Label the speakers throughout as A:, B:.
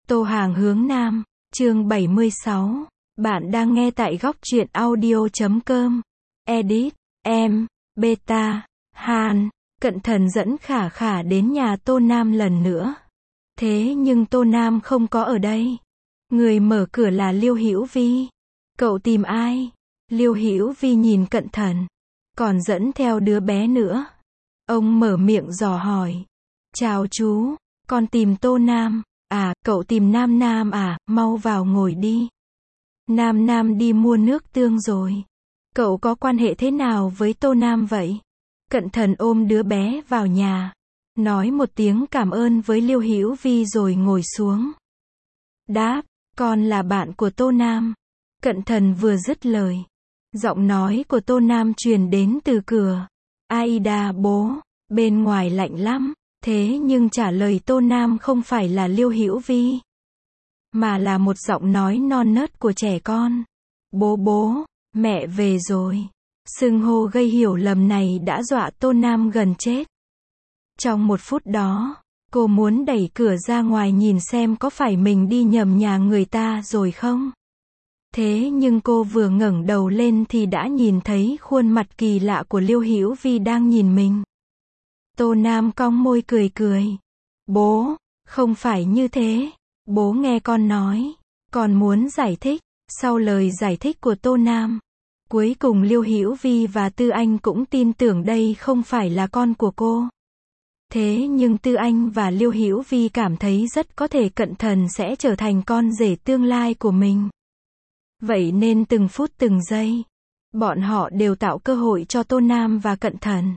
A: Tô Hàng hướng Nam, chương 76. Bạn đang nghe tại góc truyện audio.com. Edit, em, Beta, Han. Cận Thần dẫn Khả Khả đến nhà Tô Nam lần nữa. Thế nhưng Tô Nam không có ở đây. Người mở cửa là Liêu Hữu Vi. Cậu tìm ai? Liêu Hữu Vi nhìn Cận Thần. Còn dẫn theo đứa bé nữa. Ông mở miệng dò hỏi. Chào chú, con tìm Tô Nam. À, cậu tìm Nam Nam à, mau vào ngồi đi. Nam Nam đi mua nước tương rồi. Cậu có quan hệ thế nào với Tô Nam vậy? Cận Thần ôm đứa bé vào nhà. Nói một tiếng cảm ơn với Liêu Hữu Vi rồi ngồi xuống. Đáp, con là bạn của Tô Nam. Cận Thần vừa dứt lời. Giọng nói của Tô Nam truyền đến từ cửa. Aida bố, bên ngoài lạnh lắm. Thế nhưng trả lời Tô Nam không phải là Liêu Hữu Vi, mà là một giọng nói non nớt của trẻ con. Bố, mẹ về rồi. Xưng hô gây hiểu lầm này đã dọa Tô Nam gần chết. Trong một phút đó, cô muốn đẩy cửa ra ngoài nhìn xem có phải mình đi nhầm nhà người ta rồi không. Thế nhưng cô vừa ngẩng đầu lên thì đã nhìn thấy khuôn mặt kỳ lạ của Liêu Hữu Vi đang nhìn mình. Tô Nam cong môi cười. Bố, không phải như thế. Bố nghe con nói. Con muốn giải thích. Sau lời giải thích của Tô Nam, cuối cùng Liêu Hữu Vi và Tư Anh cũng tin tưởng đây không phải là con của cô. Thế nhưng Tư Anh và Liêu Hữu Vi cảm thấy rất có thể Cận Thần sẽ trở thành con rể tương lai của mình. Vậy nên từng phút từng giây, bọn họ đều tạo cơ hội cho Tô Nam và Cận Thần.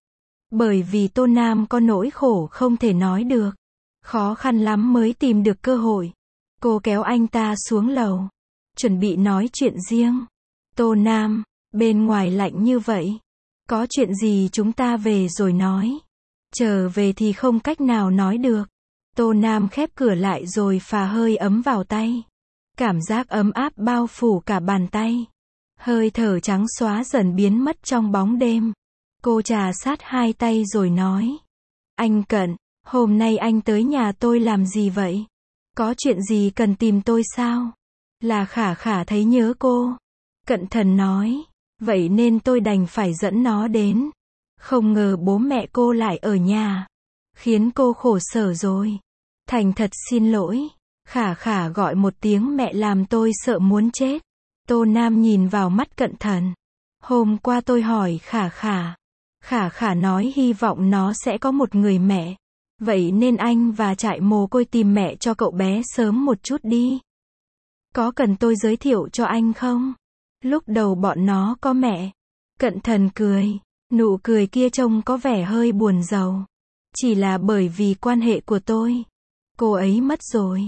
A: Bởi vì Tô Nam có nỗi khổ không thể nói được. Khó khăn lắm mới tìm được cơ hội. Cô kéo anh ta xuống lầu. Chuẩn bị nói chuyện riêng. Tô Nam, bên ngoài lạnh như vậy. Có chuyện gì chúng ta về rồi nói. Trở về thì không cách nào nói được. Tô Nam khép cửa lại rồi phà hơi ấm vào tay. Cảm giác ấm áp bao phủ cả bàn tay. Hơi thở trắng xóa dần biến mất trong bóng đêm. Cô trà sát hai tay rồi nói. Anh Cận, hôm nay anh tới nhà tôi làm gì vậy? Có chuyện gì cần tìm tôi sao? Là Khả Khả thấy nhớ cô. Cận Thần nói. Vậy nên tôi đành phải dẫn nó đến. Không ngờ bố mẹ cô lại ở nhà. Khiến cô khổ sở rồi. Thành thật xin lỗi. Khả Khả gọi một tiếng mẹ làm tôi sợ muốn chết. Tô Nam nhìn vào mắt Cận Thần. Hôm qua tôi hỏi Khả Khả. Khả Khả nói hy vọng nó sẽ có một người mẹ. Vậy nên anh và trại mồ côi tìm mẹ cho cậu bé sớm một chút đi. Có cần tôi giới thiệu cho anh không? Lúc đầu bọn nó có mẹ. Cận Thần cười. Nụ cười kia trông có vẻ hơi buồn rầu. Chỉ là bởi vì quan hệ của tôi. Cô ấy mất rồi.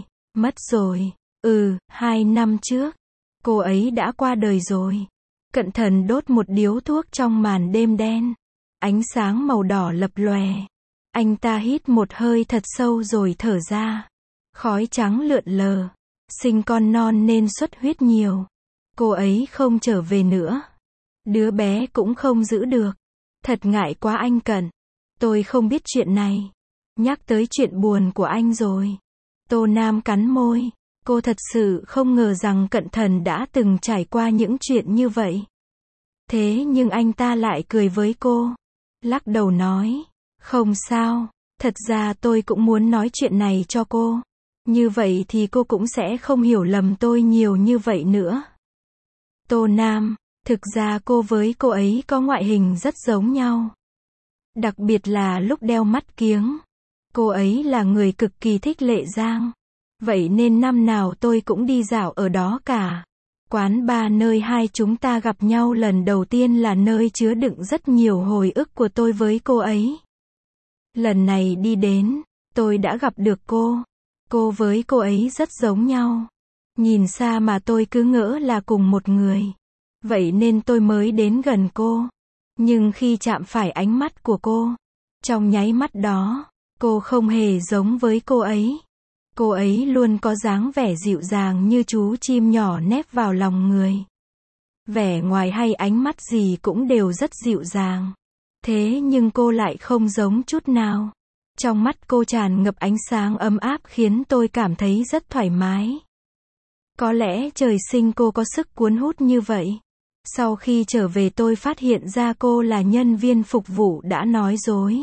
A: 2 năm trước. Cô ấy đã qua đời rồi. Cận Thần đốt một điếu thuốc trong màn đêm đen. Ánh sáng màu đỏ lập lòe. Anh ta hít một hơi thật sâu rồi thở ra. Khói trắng lượn lờ. Sinh con non nên xuất huyết nhiều. Cô ấy không trở về nữa. Đứa bé cũng không giữ được. Thật ngại quá anh Cận. Tôi không biết chuyện này. Nhắc tới chuyện buồn của anh rồi. Tô Nam cắn môi. Cô thật sự không ngờ rằng Cận Thần đã từng trải qua những chuyện như vậy. Thế nhưng anh ta lại cười với cô. Lắc đầu nói. Không sao. Thật ra tôi cũng muốn nói chuyện này cho cô. Như vậy thì cô cũng sẽ không hiểu lầm tôi nhiều như vậy nữa. Tô Nam. Thực ra cô với cô ấy có ngoại hình rất giống nhau. Đặc biệt là lúc đeo mắt kiếng. Cô ấy là người cực kỳ thích Lệ Giang. Vậy nên năm nào tôi cũng đi dạo ở đó cả. Quán bar nơi hai chúng ta gặp nhau lần đầu tiên là nơi chứa đựng rất nhiều hồi ức của tôi với cô ấy. Lần này đi đến, tôi đã gặp được cô. Cô với cô ấy rất giống nhau. Nhìn xa mà tôi cứ ngỡ là cùng một người. Vậy nên tôi mới đến gần cô. Nhưng khi chạm phải ánh mắt của cô, trong nháy mắt đó, cô không hề giống với cô ấy. Cô ấy luôn có dáng vẻ dịu dàng như chú chim nhỏ nép vào lòng người. Vẻ ngoài hay ánh mắt gì cũng đều rất dịu dàng. Thế nhưng cô lại không giống chút nào. Trong mắt cô tràn ngập ánh sáng ấm áp khiến tôi cảm thấy rất thoải mái. Có lẽ trời sinh cô có sức cuốn hút như vậy. Sau khi trở về tôi phát hiện ra cô là nhân viên phục vụ đã nói dối.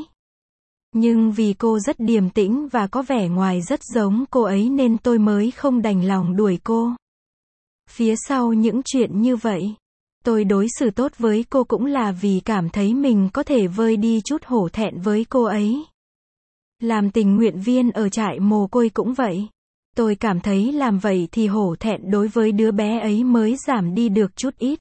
A: Nhưng vì cô rất điềm tĩnh và có vẻ ngoài rất giống cô ấy nên tôi mới không đành lòng đuổi cô. Phía sau những chuyện như vậy, tôi đối xử tốt với cô cũng là vì cảm thấy mình có thể vơi đi chút hổ thẹn với cô ấy. Làm tình nguyện viên ở trại mồ côi cũng vậy. Tôi cảm thấy làm vậy thì hổ thẹn đối với đứa bé ấy mới giảm đi được chút ít.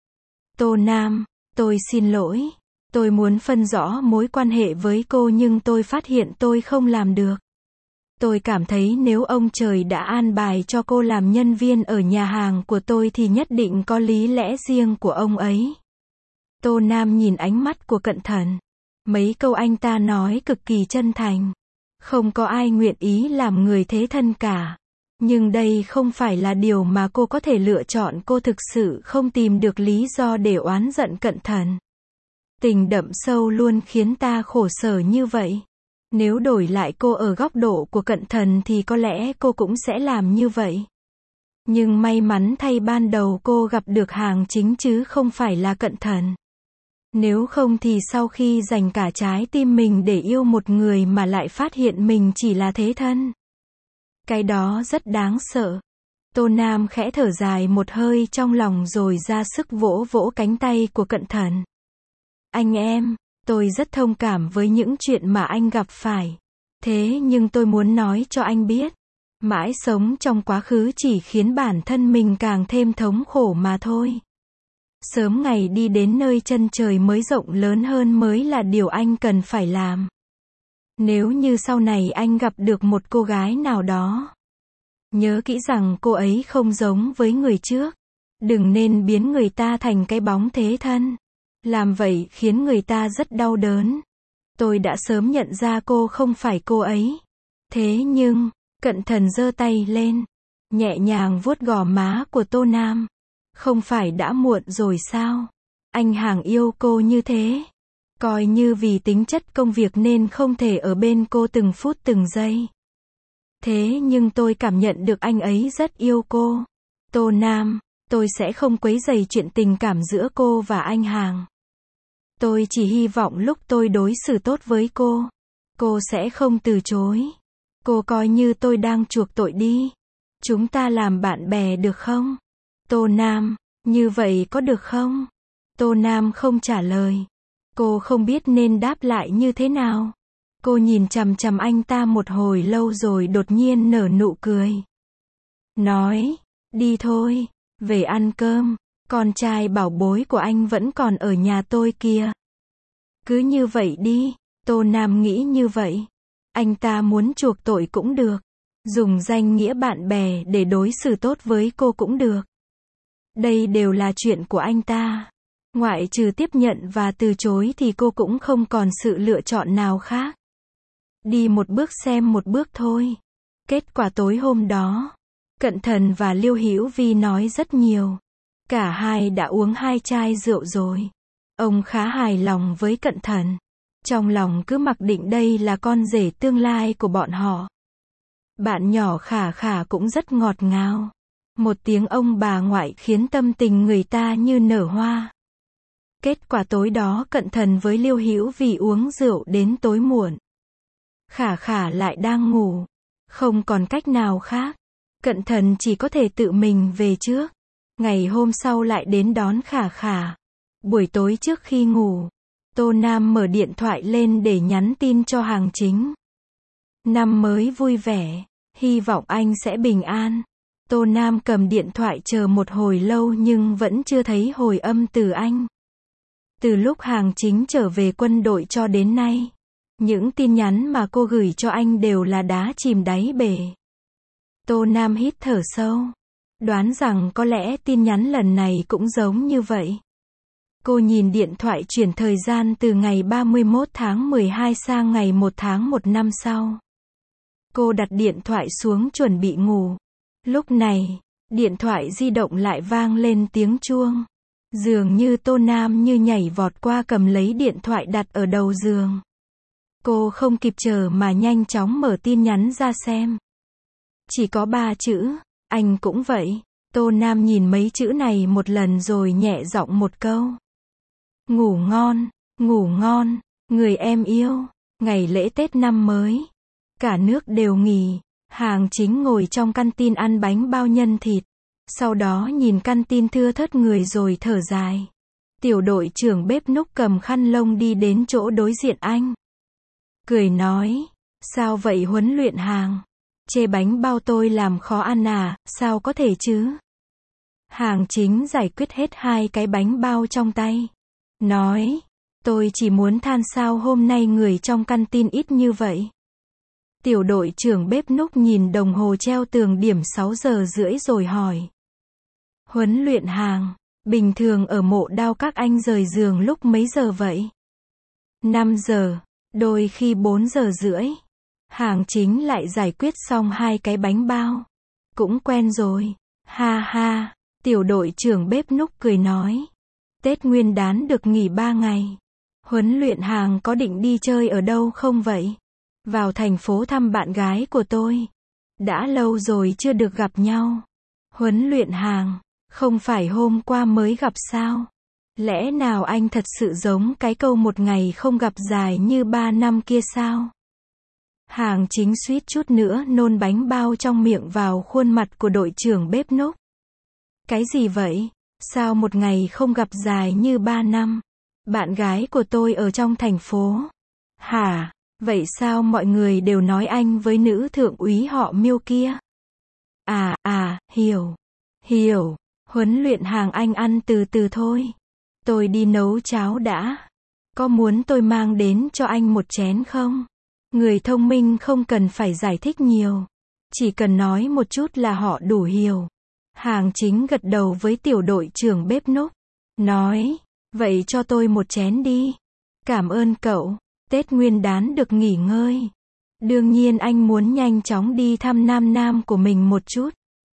A: Tô Nam, tôi xin lỗi. Tôi muốn phân rõ mối quan hệ với cô nhưng tôi phát hiện tôi không làm được. Tôi cảm thấy nếu ông trời đã an bài cho cô làm nhân viên ở nhà hàng của tôi thì nhất định có lý lẽ riêng của ông ấy. Tô Nam nhìn ánh mắt của Cận Thần. Mấy câu anh ta nói cực kỳ chân thành. Không có ai nguyện ý làm người thế thân cả. Nhưng đây không phải là điều mà cô có thể lựa chọn, cô thực sự không tìm được lý do để oán giận Cận Thần. Tình đậm sâu luôn khiến ta khổ sở như vậy. Nếu đổi lại cô ở góc độ của Cận Thần thì có lẽ cô cũng sẽ làm như vậy. Nhưng may mắn thay ban đầu cô gặp được Hàng Chính chứ không phải là Cận Thần. Nếu không thì sau khi dành cả trái tim mình để yêu một người mà lại phát hiện mình chỉ là thế thân. Cái đó rất đáng sợ. Tô Nam khẽ thở dài một hơi trong lòng rồi ra sức vỗ vỗ cánh tay của Cận Thần. Anh em, tôi rất thông cảm với những chuyện mà anh gặp phải. Thế nhưng tôi muốn nói cho anh biết. Mãi sống trong quá khứ chỉ khiến bản thân mình càng thêm thống khổ mà thôi. Sớm ngày đi đến nơi chân trời mới rộng lớn hơn mới là điều anh cần phải làm. Nếu như sau này anh gặp được một cô gái nào đó, nhớ kỹ rằng cô ấy không giống với người trước. Đừng nên biến người ta thành cái bóng thế thân. Làm vậy khiến người ta rất đau đớn. Tôi đã sớm nhận ra cô không phải cô ấy. Thế nhưng, Cận Thần giơ tay lên, nhẹ nhàng vuốt gò má của Tô Nam. Không phải đã muộn rồi sao? Anh Hàng yêu cô như thế. Coi như vì tính chất công việc nên không thể ở bên cô từng phút từng giây. Thế nhưng tôi cảm nhận được anh ấy rất yêu cô. Tô Nam, tôi sẽ không quấy rầy chuyện tình cảm giữa cô và anh Hàng. Tôi chỉ hy vọng lúc tôi đối xử tốt với cô sẽ không từ chối. Cô coi như tôi đang chuộc tội đi. Chúng ta làm bạn bè được không? Tô Nam, như vậy có được không? Tô Nam không trả lời. Cô không biết nên đáp lại như thế nào. Cô nhìn chằm chằm anh ta một hồi lâu rồi đột nhiên nở nụ cười. Nói, đi thôi, về ăn cơm, con trai bảo bối của anh vẫn còn ở nhà tôi kìa. Cứ như vậy đi, Tô Nam nghĩ như vậy. Anh ta muốn chuộc tội cũng được. Dùng danh nghĩa bạn bè để đối xử tốt với cô cũng được. Đây đều là chuyện của anh ta. Ngoại trừ tiếp nhận và từ chối thì cô cũng không còn sự lựa chọn nào khác. Đi một bước xem một bước thôi. Kết quả tối hôm đó, Cận Thần và Liêu Hữu Vi nói rất nhiều. Cả hai đã uống 2 chai rượu rồi. Ông khá hài lòng với Cận Thần. Trong lòng cứ mặc định đây là con rể tương lai của bọn họ. Bạn nhỏ Khả Khả cũng rất ngọt ngào. Một tiếng ông bà ngoại khiến tâm tình người ta như nở hoa. Kết quả tối đó Cận Thần với Liêu Hữu Vi uống rượu đến tối muộn. Khả Khả lại đang ngủ. Không còn cách nào khác. Cận Thần chỉ có thể tự mình về trước. Ngày hôm sau lại đến đón Khả Khả. Buổi tối trước khi ngủ, Tô Nam mở điện thoại lên để nhắn tin cho Hàng Chính. Năm mới vui vẻ, hy vọng anh sẽ bình an. Tô Nam cầm điện thoại chờ một hồi lâu nhưng vẫn chưa thấy hồi âm từ anh. Từ lúc Hàng Chính trở về quân đội cho đến nay, những tin nhắn mà cô gửi cho anh đều là đá chìm đáy bể. Tô Nam hít thở sâu, đoán rằng có lẽ tin nhắn lần này cũng giống như vậy. Cô nhìn điện thoại chuyển thời gian từ ngày 31 tháng 12 sang ngày 1 tháng 1 năm sau. Cô đặt điện thoại xuống chuẩn bị ngủ. Lúc này, điện thoại di động lại vang lên tiếng chuông. Dường như Tô Nam như nhảy vọt qua cầm lấy điện thoại đặt ở đầu giường. Cô không kịp chờ mà nhanh chóng mở tin nhắn ra xem. Chỉ có 3 chữ, anh cũng vậy. Tô Nam nhìn mấy chữ này một lần rồi nhẹ giọng một câu. Ngủ ngon, người em yêu. Ngày lễ Tết năm mới. Cả nước đều nghỉ. Hàng Chính ngồi trong căn tin ăn bánh bao nhân thịt. Sau đó nhìn căn tin thưa thớt người rồi thở dài. Tiểu đội trưởng bếp núc cầm khăn lông đi đến chỗ đối diện anh. Cười nói, sao vậy huấn luyện Hàng? Chê bánh bao tôi làm khó ăn à, sao có thể chứ? Hàng Chính giải quyết hết 2 cái bánh bao trong tay. Nói, tôi chỉ muốn than sao hôm nay người trong căn tin ít như vậy. Tiểu đội trưởng bếp núc nhìn đồng hồ treo tường điểm 6 giờ rưỡi rồi hỏi. Huấn luyện Hàng, bình thường ở mộ đao các anh rời giường lúc mấy giờ vậy? 5 giờ, đôi khi 4 giờ rưỡi. Hàng Chính lại giải quyết xong 2 cái bánh bao. Cũng quen rồi. Ha ha, tiểu đội trưởng bếp núc cười nói. Tết Nguyên đán được nghỉ 3 ngày. Huấn luyện Hàng có định đi chơi ở đâu không vậy? Vào thành phố thăm bạn gái của tôi. Đã lâu rồi chưa được gặp nhau. Huấn luyện Hàng, không phải hôm qua mới gặp sao? Lẽ nào anh thật sự giống cái câu một ngày không gặp dài như 3 năm kia sao? Hàng Chính suýt chút nữa nôn bánh bao trong miệng vào khuôn mặt của đội trưởng bếp núc. Cái gì vậy? Sao một ngày không gặp dài như 3 năm? Bạn gái của tôi ở trong thành phố. Hả? Vậy sao mọi người đều nói anh với nữ thượng úy họ Miêu kia? Hiểu. Huấn luyện Hàng anh ăn từ từ thôi. Tôi đi nấu cháo đã. Có muốn tôi mang đến cho anh một chén không? Người thông minh không cần phải giải thích nhiều. Chỉ cần nói một chút là họ đủ hiểu. Hàng Chính gật đầu với tiểu đội trưởng bếp núc. Nói, vậy cho tôi một chén đi. Cảm ơn cậu. Tết Nguyên đán được nghỉ ngơi. Đương nhiên anh muốn nhanh chóng đi thăm Nam Nam của mình một chút.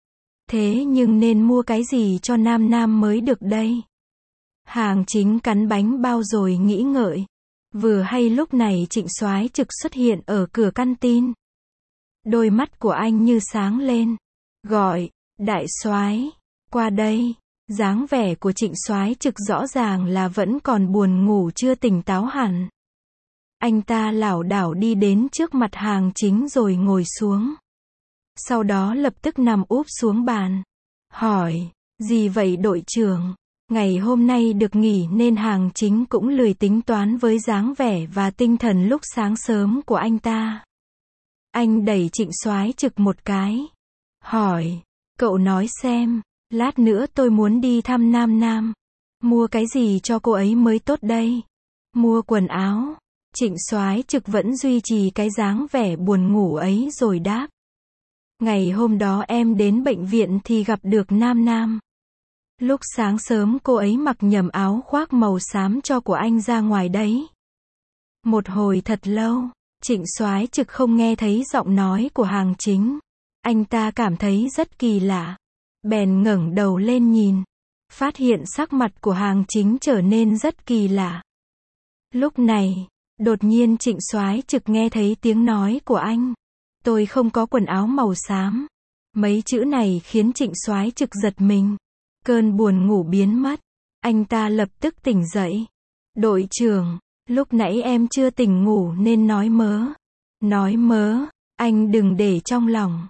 A: Thế nhưng nên mua cái gì cho Nam Nam mới được đây? Hàng Chính cắn bánh bao rồi nghĩ ngợi. Vừa hay lúc này Trịnh Soái Trực xuất hiện ở cửa căn tin. Đôi mắt của anh như sáng lên. Gọi, đại soái, qua đây. Dáng vẻ của Trịnh Soái Trực rõ ràng là vẫn còn buồn ngủ chưa tỉnh táo hẳn. Anh ta lảo đảo đi đến trước mặt Hàng Chính rồi ngồi xuống. Sau đó lập tức nằm úp xuống bàn. Hỏi, gì vậy đội trưởng? Ngày hôm nay được nghỉ nên Hàng Chính cũng lười tính toán với dáng vẻ và tinh thần lúc sáng sớm của anh ta. Anh đẩy Trịnh Soái Trực một cái. Hỏi, cậu nói xem, lát nữa tôi muốn đi thăm Nam Nam. Mua cái gì cho cô ấy mới tốt đây? Mua quần áo. Trịnh Soái Trực vẫn duy trì cái dáng vẻ buồn ngủ ấy rồi đáp. Ngày hôm đó em đến bệnh viện thì gặp được Nam Nam. Lúc sáng sớm cô ấy mặc nhầm áo khoác màu xám cho của anh ra ngoài đấy. Một hồi thật lâu, Trịnh Soái Trực không nghe thấy giọng nói của Hàng Chính. Anh ta cảm thấy rất kỳ lạ. Bèn ngẩng đầu lên nhìn. Phát hiện sắc mặt của Hàng Chính trở nên rất kỳ lạ. Lúc này, đột nhiên Trịnh Soái Trực nghe thấy tiếng nói của anh. Tôi không có quần áo màu xám. Mấy chữ này khiến Trịnh Soái Trực giật mình. Cơn buồn ngủ biến mất. Anh ta lập tức tỉnh dậy. Đội trưởng, lúc nãy em chưa tỉnh ngủ nên nói mớ. Nói mớ, anh đừng để trong lòng.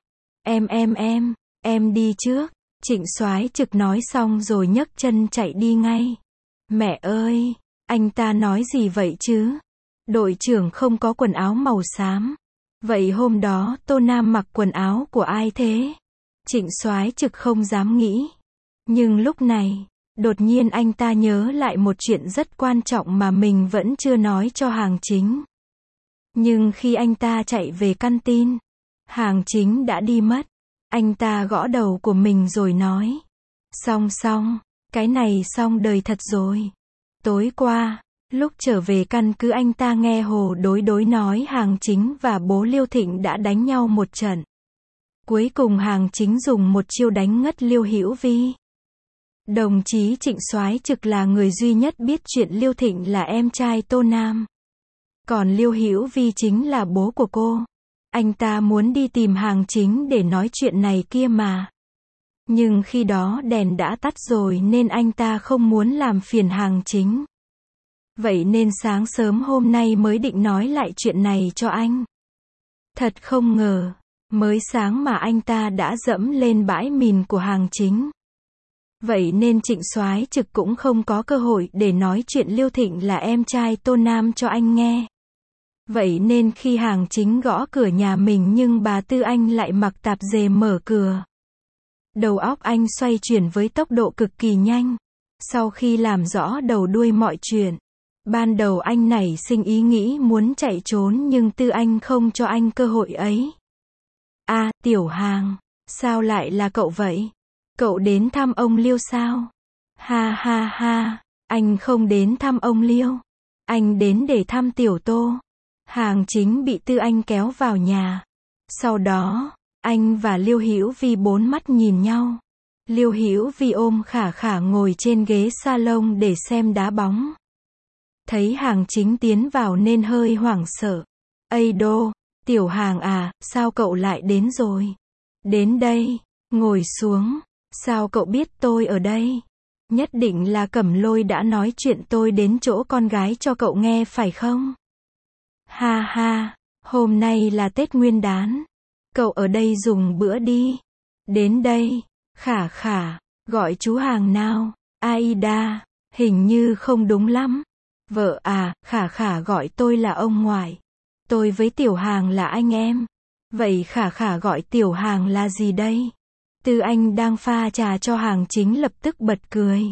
A: Em đi trước. Trịnh Soái Trực nói xong rồi nhấc chân chạy đi ngay. Mẹ ơi, anh ta nói gì vậy chứ? Đội trưởng không có quần áo màu xám. Vậy hôm đó Tô Nam mặc quần áo của ai thế? Trịnh Soái Trực không dám nghĩ. Nhưng lúc này, đột nhiên anh ta nhớ lại một chuyện rất quan trọng mà mình vẫn chưa nói cho Hàng Chính. Nhưng khi anh ta chạy về căn tin, Hàng Chính đã đi mất. Anh ta gõ đầu của mình rồi nói. Xong, cái này xong đời thật rồi. Tối qua, lúc trở về căn cứ anh ta nghe Hồ Đối nói Hàng Chính và bố Liêu Thịnh đã đánh nhau một trận. Cuối cùng Hàng Chính dùng một chiêu đánh ngất Liêu Hữu Vi. Đồng chí Trịnh Soái Trực là người duy nhất biết chuyện Liêu Thịnh là em trai Tô Nam. Còn Liêu Hữu Vi chính là bố của cô. Anh ta muốn đi tìm Hàng Chính để nói chuyện này kia mà. Nhưng khi đó đèn đã tắt rồi nên anh ta không muốn làm phiền Hàng Chính. Vậy nên sáng sớm hôm nay mới định nói lại chuyện này cho anh. Thật không ngờ, mới sáng mà anh ta đã dẫm lên bãi mìn của Hàng Chính. Vậy nên Trịnh Soái Trực cũng không có cơ hội để nói chuyện Liêu Thịnh là em trai Tô Nam cho anh nghe. Vậy nên khi Hàng Chính gõ cửa nhà mình nhưng bà Tư Anh lại mặc tạp dề mở cửa. Đầu óc anh xoay chuyển với tốc độ cực kỳ nhanh. Sau khi làm rõ đầu đuôi mọi chuyện, ban đầu anh nảy sinh ý nghĩ muốn chạy trốn nhưng Tư Anh không cho anh cơ hội ấy. À, Tiểu Hàng, sao lại là cậu vậy? Cậu đến thăm ông Liêu sao? Ha ha ha, anh không đến thăm ông Liêu. Anh đến để thăm Tiểu Tô. Hàng Chính bị Tư Anh kéo vào nhà. Sau đó, anh và Liêu Hữu Vi bốn mắt nhìn nhau. Liêu Hữu Vi ôm Khả Khả ngồi trên ghế salon để xem đá bóng. Thấy Hàng Chính tiến vào nên hơi hoảng sợ. Ây đô, Tiểu Hàng à, sao cậu lại đến rồi? Đến đây, ngồi xuống. Sao cậu biết tôi ở đây? Nhất định là Cẩm Lôi đã nói chuyện tôi đến chỗ con gái cho cậu nghe phải không? Ha ha, hôm nay là Tết Nguyên Đán. Cậu ở đây dùng bữa đi. Đến đây, Khả Khả, gọi chú Hàng nào. Aida, hình như không đúng lắm. Vợ à, Khả Khả gọi tôi là ông ngoại. Tôi với Tiểu Hàng là anh em. Vậy Khả Khả gọi Tiểu Hàng là gì đây? Tư Anh đang pha trà cho Hàng Chính lập tức bật cười.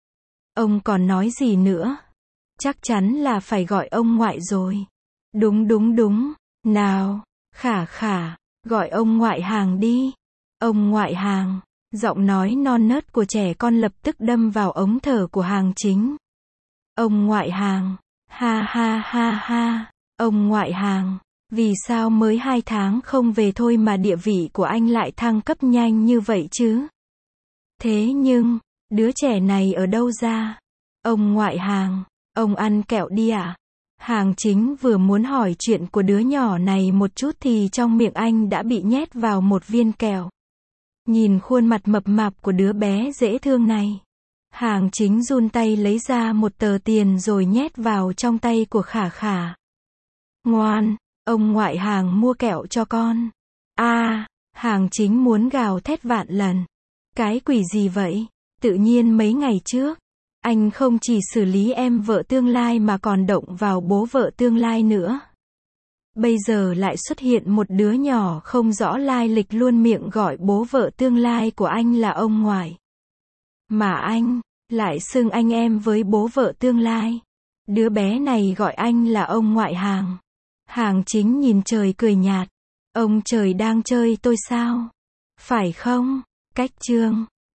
A: Ông còn nói gì nữa? Chắc chắn là phải gọi ông ngoại rồi. Đúng đúng đúng. Nào, Khả Khả, gọi ông ngoại Hàng đi. Ông ngoại Hàng. Giọng nói non nớt của trẻ con lập tức đâm vào ống thở của Hàng Chính. Ông ngoại Hàng. Ha ha ha ha. Ông ngoại Hàng. Vì sao mới 2 tháng không về thôi mà địa vị của anh lại thăng cấp nhanh như vậy chứ? Thế nhưng, đứa trẻ này ở đâu ra? Ông ngoại Hàng, ông ăn kẹo đi ạ? Hàng Chính vừa muốn hỏi chuyện của đứa nhỏ này một chút thì trong miệng anh đã bị nhét vào một viên kẹo. Nhìn khuôn mặt mập mạp của đứa bé dễ thương này. Hàng Chính run tay lấy ra một tờ tiền rồi nhét vào trong tay của Khả Khả. Ngoan, ông ngoại Hàng mua kẹo cho con. À, Hàng Chính muốn gào thét vạn lần. Cái quỷ gì vậy? Tự nhiên mấy ngày trước, anh không chỉ xử lý em vợ tương lai mà còn động vào bố vợ tương lai nữa. Bây giờ lại xuất hiện một đứa nhỏ không rõ lai lịch luôn miệng gọi bố vợ tương lai của anh là ông ngoại. Mà anh lại xưng anh em với bố vợ tương lai. Đứa bé này gọi anh là ông ngoại Hàng. Hàng Chính nhìn trời cười nhạt. Ông trời đang chơi tôi sao? Phải không? Cách chương